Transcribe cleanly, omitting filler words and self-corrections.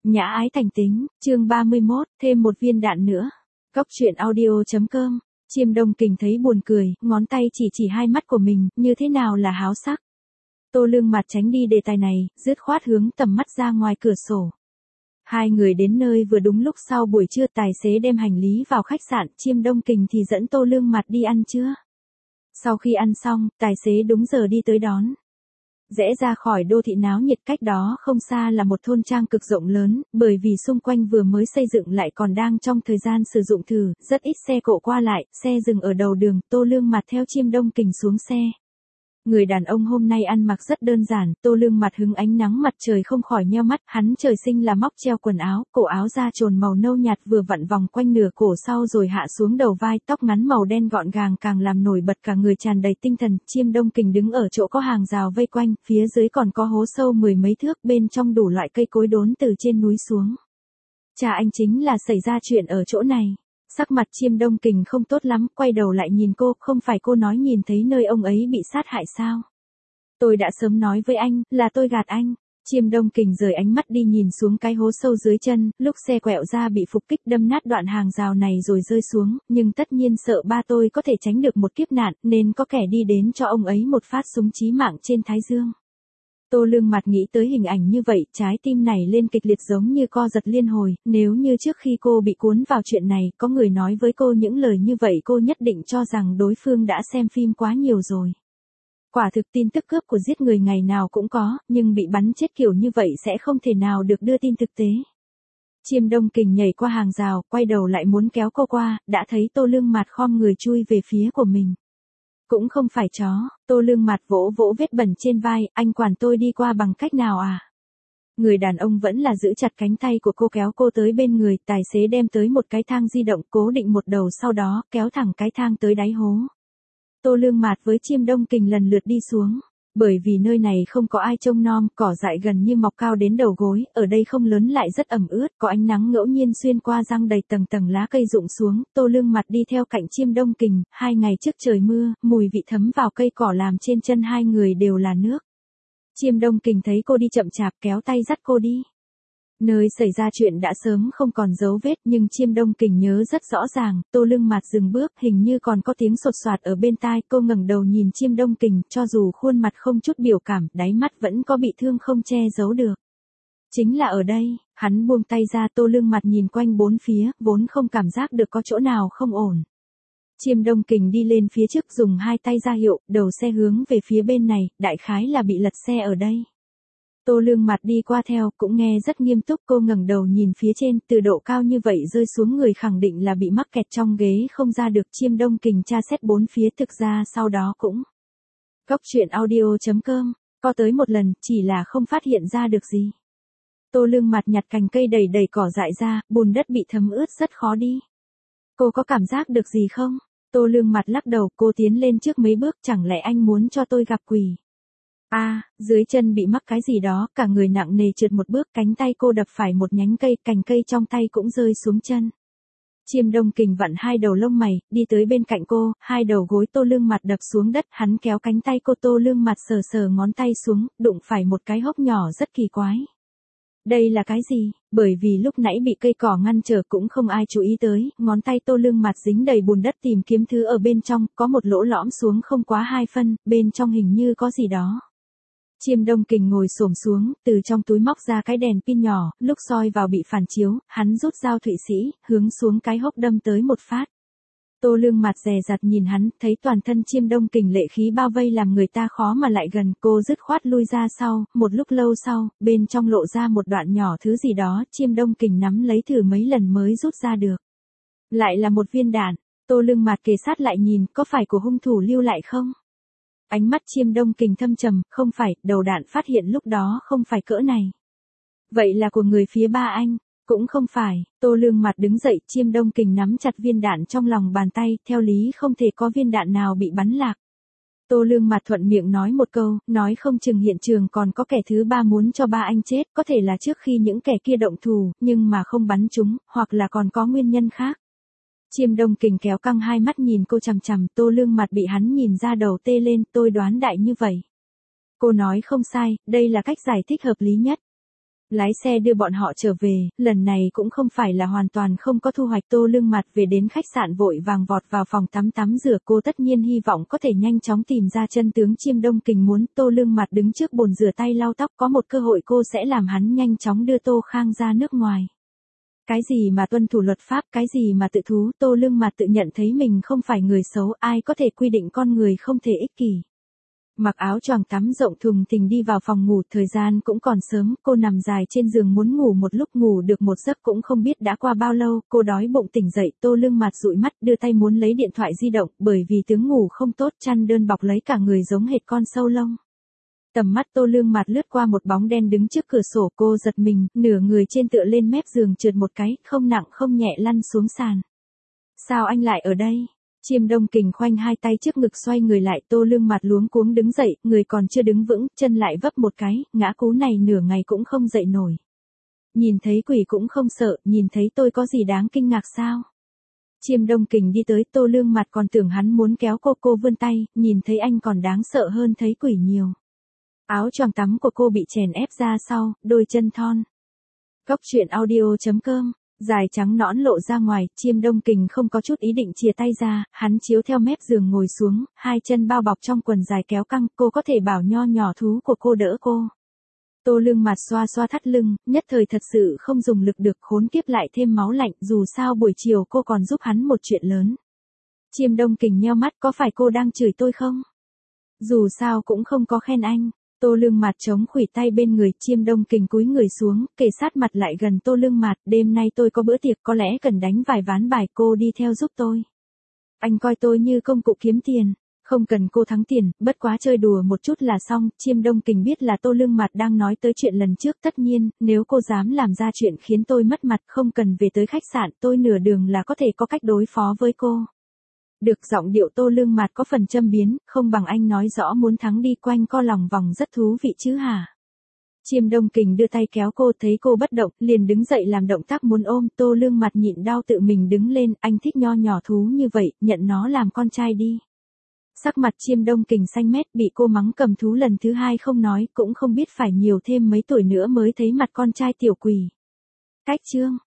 Nhã ái thành tính, chương 31, thêm một viên đạn nữa. Góc truyện audio.com. Chiêm Đông Kình thấy buồn cười, ngón tay chỉ hai mắt của mình, như thế nào là háo sắc. Tô Lương Mặt tránh đi đề tài này, dứt khoát hướng tầm mắt ra ngoài cửa sổ. Hai người đến nơi vừa đúng lúc sau buổi trưa, tài xế đem hành lý vào khách sạn, Chiêm Đông Kình thì dẫn Tô Lương Mặt đi ăn trưa. Sau khi ăn xong, tài xế đúng giờ đi tới đón. Rẽ ra khỏi đô thị náo nhiệt, cách đó không xa là một thôn trang cực rộng lớn, bởi vì xung quanh vừa mới xây dựng lại còn đang trong thời gian sử dụng thử, rất ít xe cộ qua lại, xe dừng ở đầu đường. Tô Lương Mặt theo Chiêm Đông Kình xuống xe. Người đàn ông hôm nay ăn mặc rất đơn giản, Tô Lương Mặt hứng ánh nắng mặt trời không khỏi nheo mắt, hắn trời sinh là móc treo quần áo, cổ áo da trồn màu nâu nhạt vừa vặn vòng quanh nửa cổ sau rồi hạ xuống đầu vai, tóc ngắn màu đen gọn gàng càng làm nổi bật cả người tràn đầy tinh thần. Chiêm Đông Kình đứng ở chỗ có hàng rào vây quanh, phía dưới còn có hố sâu mười mấy thước, bên trong đủ loại cây cối đốn từ trên núi xuống. Cha anh chính là xảy ra chuyện ở chỗ này. Sắc mặt Chiêm Đông Kình không tốt lắm, quay đầu lại nhìn cô, không phải cô nói nhìn thấy nơi ông ấy bị sát hại sao? Tôi đã sớm nói với anh, là tôi gạt anh. Chiêm Đông Kình rời ánh mắt đi nhìn xuống cái hố sâu dưới chân, lúc xe quẹo ra bị phục kích đâm nát đoạn hàng rào này rồi rơi xuống, nhưng tất nhiên sợ ba tôi có thể tránh được một kiếp nạn, nên có kẻ đi đến cho ông ấy một phát súng chí mạng trên thái dương. Tô Lương Mặt nghĩ tới hình ảnh như vậy, trái tim này lên kịch liệt giống như co giật liên hồi, nếu như trước khi cô bị cuốn vào chuyện này, có người nói với cô những lời như vậy cô nhất định cho rằng đối phương đã xem phim quá nhiều rồi. Quả thực tin tức cướp của giết người ngày nào cũng có, nhưng bị bắn chết kiểu như vậy sẽ không thể nào được đưa tin thực tế. Chiêm Đông Kình nhảy qua hàng rào, quay đầu lại muốn kéo cô qua, đã thấy Tô Lương Mặt khom người chui về phía của mình. Cũng không phải chó, Tô Lương Mặt vỗ vỗ vết bẩn trên vai, anh quản tôi đi qua bằng cách nào à? Người đàn ông vẫn là giữ chặt cánh tay của cô kéo cô tới bên người, tài xế đem tới một cái thang di động cố định một đầu sau đó kéo thẳng cái thang tới đáy hố. Tô Lương Mặt với Chiêm Đông Kình lần lượt đi xuống. Bởi vì nơi này không có ai trông nom, cỏ dại gần như mọc cao đến đầu gối, ở đây không lớn lại rất ẩm ướt, có ánh nắng ngẫu nhiên xuyên qua răng đầy tầng tầng lá cây rụng xuống. Tô Lương Mặt đi theo cạnh Chiêm Đông Kình, 2 ngày trước trời mưa, mùi vị thấm vào cây cỏ làm trên chân hai người đều là nước. Chiêm Đông Kình thấy cô đi chậm chạp kéo tay dắt cô đi. Nơi xảy ra chuyện đã sớm không còn dấu vết, nhưng Chiêm Đông Kình nhớ rất rõ ràng. Tô Lương Mặt dừng bước, hình như còn có tiếng sột soạt ở bên tai. Cô ngẩng đầu nhìn Chiêm Đông Kình, cho dù khuôn mặt không chút biểu cảm, đáy mắt vẫn có bị thương không che giấu được. Chính là ở đây. Hắn buông tay ra. Tô Lương Mặt nhìn quanh bốn phía, vốn không cảm giác được có chỗ nào không ổn. Chiêm Đông Kình đi lên phía trước, dùng hai tay ra hiệu, đầu xe hướng về phía bên này, đại khái là bị lật xe ở đây. Tô Lương Mặt đi qua theo, cũng nghe rất nghiêm túc. Cô ngẩng đầu nhìn phía trên, từ độ cao như vậy rơi xuống người khẳng định là bị mắc kẹt trong ghế không ra được. Chiêm Đông Kình tra xét bốn phía, thực ra sau đó cũng. Góc truyện audio.com, có tới một lần, chỉ là không phát hiện ra được gì. Tô Lương Mặt nhặt cành cây đầy cỏ dại ra, bùn đất bị thấm ướt rất khó đi. Cô có cảm giác được gì không? Tô Lương Mặt lắc đầu, cô tiến lên trước mấy bước, chẳng lẽ anh muốn cho tôi gặp quỷ? Dưới chân bị mắc cái gì đó, cả người nặng nề trượt một bước, cánh tay cô đập phải một nhánh cây, cành cây trong tay cũng rơi xuống chân. Chiêm Đông Kình vặn hai đầu lông mày, đi tới bên cạnh cô, hai đầu gối Tô Lương Mặt đập xuống đất, hắn kéo cánh tay cô. Tô Lương Mặt sờ ngón tay xuống, đụng phải một cái hốc nhỏ rất kỳ quái. Đây là cái gì? Bởi vì lúc nãy bị cây cỏ ngăn trở cũng không ai chú ý tới, ngón tay Tô Lương Mặt dính đầy bùn đất tìm kiếm thứ ở bên trong, có một lỗ lõm xuống không quá 2 phân, bên trong hình như có gì đó. Chiêm Đông Kình ngồi xổm xuống, từ trong túi móc ra cái đèn pin nhỏ, lúc soi vào bị phản chiếu, hắn rút dao Thụy Sĩ, hướng xuống cái hốc đâm tới một phát. Tô Lương Mặt dè dặt nhìn hắn, thấy toàn thân Chiêm Đông Kình lệ khí bao vây làm người ta khó mà lại gần, cô dứt khoát lui ra sau. Một lúc lâu sau, bên trong lộ ra một đoạn nhỏ thứ gì đó, Chiêm Đông Kình nắm lấy thử mấy lần mới rút ra được. Lại là một viên đạn. Tô Lương Mặt kề sát lại nhìn, có phải của hung thủ lưu lại không? Ánh mắt Chiêm Đông Kình thâm trầm, không phải, đầu đạn phát hiện lúc đó không phải cỡ này. Vậy là của người phía ba anh? Cũng không phải. Tô Lương Mặt đứng dậy, Chiêm Đông Kình nắm chặt viên đạn trong lòng bàn tay, theo lý không thể có viên đạn nào bị bắn lạc. Tô Lương Mặt thuận miệng nói một câu, nói không chừng hiện trường còn có kẻ thứ ba muốn cho ba anh chết, có thể là trước khi những kẻ kia động thủ, nhưng mà không bắn chúng, hoặc là còn có nguyên nhân khác. Chiêm Đông Kình kéo căng hai mắt nhìn cô chằm chằm. Tô Lương Mặt bị hắn nhìn ra đầu tê lên, tôi đoán đại như vậy. Cô nói không sai, đây là cách giải thích hợp lý nhất. Lái xe đưa bọn họ trở về, lần này cũng không phải là hoàn toàn không có thu hoạch. Tô Lương Mặt về đến khách sạn vội vàng vọt vào phòng tắm tắm rửa. Cô tất nhiên hy vọng có thể nhanh chóng tìm ra chân tướng Chiêm Đông Kình muốn. Tô Lương Mặt đứng trước bồn rửa tay lau tóc, có một cơ hội cô sẽ làm hắn nhanh chóng đưa Tô Khang ra nước ngoài. Cái gì mà tuân thủ luật pháp, cái gì mà tự thú. Tô Lương Mặt tự nhận thấy mình không phải người xấu, ai có thể quy định con người không thể ích kỷ. Mặc áo choàng tắm rộng thùng thình đi vào phòng ngủ, thời gian cũng còn sớm, cô nằm dài trên giường muốn ngủ một lúc, ngủ được một giấc cũng không biết đã qua bao lâu, cô đói bụng tỉnh dậy. Tô Lương Mặt dụi mắt đưa tay muốn lấy điện thoại di động, bởi vì tướng ngủ không tốt, chăn đơn bọc lấy cả người giống hệt con sâu lông. Tầm mắt Tô Lương Mặt lướt qua một bóng đen đứng trước cửa sổ, cô giật mình, nửa người trên tựa lên mép giường trượt một cái, không nặng không nhẹ lăn xuống sàn. Sao anh lại ở đây? Chiêm Đông Kình khoanh hai tay trước ngực xoay người lại. Tô Lương Mặt luống cuống đứng dậy, người còn chưa đứng vững, chân lại vấp một cái, ngã cú này nửa ngày cũng không dậy nổi. Nhìn thấy quỷ cũng không sợ, nhìn thấy tôi có gì đáng kinh ngạc sao? Chiêm Đông Kình đi tới, Tô Lương Mặt còn tưởng hắn muốn kéo cô vươn tay, nhìn thấy anh còn đáng sợ hơn thấy quỷ nhiều. Áo choàng tắm của cô bị chèn ép ra sau, đôi chân thon. Góc truyện audio.com. Dài trắng nõn lộ ra ngoài, Chiêm Đông Kình không có chút ý định chìa tay ra, hắn chiếu theo mép giường ngồi xuống, hai chân bao bọc trong quần dài kéo căng, cô có thể bảo nho nhỏ thú của cô đỡ cô. Tô Lương Mặt xoa xoa thắt lưng, nhất thời thật sự không dùng lực được, khốn kiếp lại thêm máu lạnh, dù sao buổi chiều cô còn giúp hắn một chuyện lớn. Chiêm Đông Kình nheo mắt, có phải cô đang chửi tôi không? Dù sao cũng không có khen anh. Tô Lương Mặt chống khuỷu tay bên người, Chiêm Đông Kình cúi người xuống, kề sát mặt lại gần Tô Lương Mặt, đêm nay tôi có bữa tiệc, có lẽ cần đánh vài ván bài, cô đi theo giúp tôi. Anh coi tôi như công cụ kiếm tiền, không cần cô thắng tiền, bất quá chơi đùa một chút là xong. Chiêm Đông Kình biết là Tô Lương Mặt đang nói tới chuyện lần trước, tất nhiên, nếu cô dám làm ra chuyện khiến tôi mất mặt, không cần về tới khách sạn, tôi nửa đường là có thể có cách đối phó với cô. Được, giọng điệu Tô Lương Mặt có phần châm biếm, không bằng anh nói rõ muốn thắng đi, quanh co lòng vòng rất thú vị chứ hả? Chiêm Đông Kình đưa tay kéo cô, thấy cô bất động, liền đứng dậy làm động tác muốn ôm. Tô Lương Mặt nhịn đau tự mình đứng lên, anh thích nho nhỏ thú như vậy, nhận nó làm con trai đi. Sắc mặt Chiêm Đông Kình xanh mét, bị cô mắng cầm thú lần thứ hai không nói, cũng không biết phải nhiều thêm mấy tuổi nữa mới thấy mặt con trai tiểu quỷ. Cách chương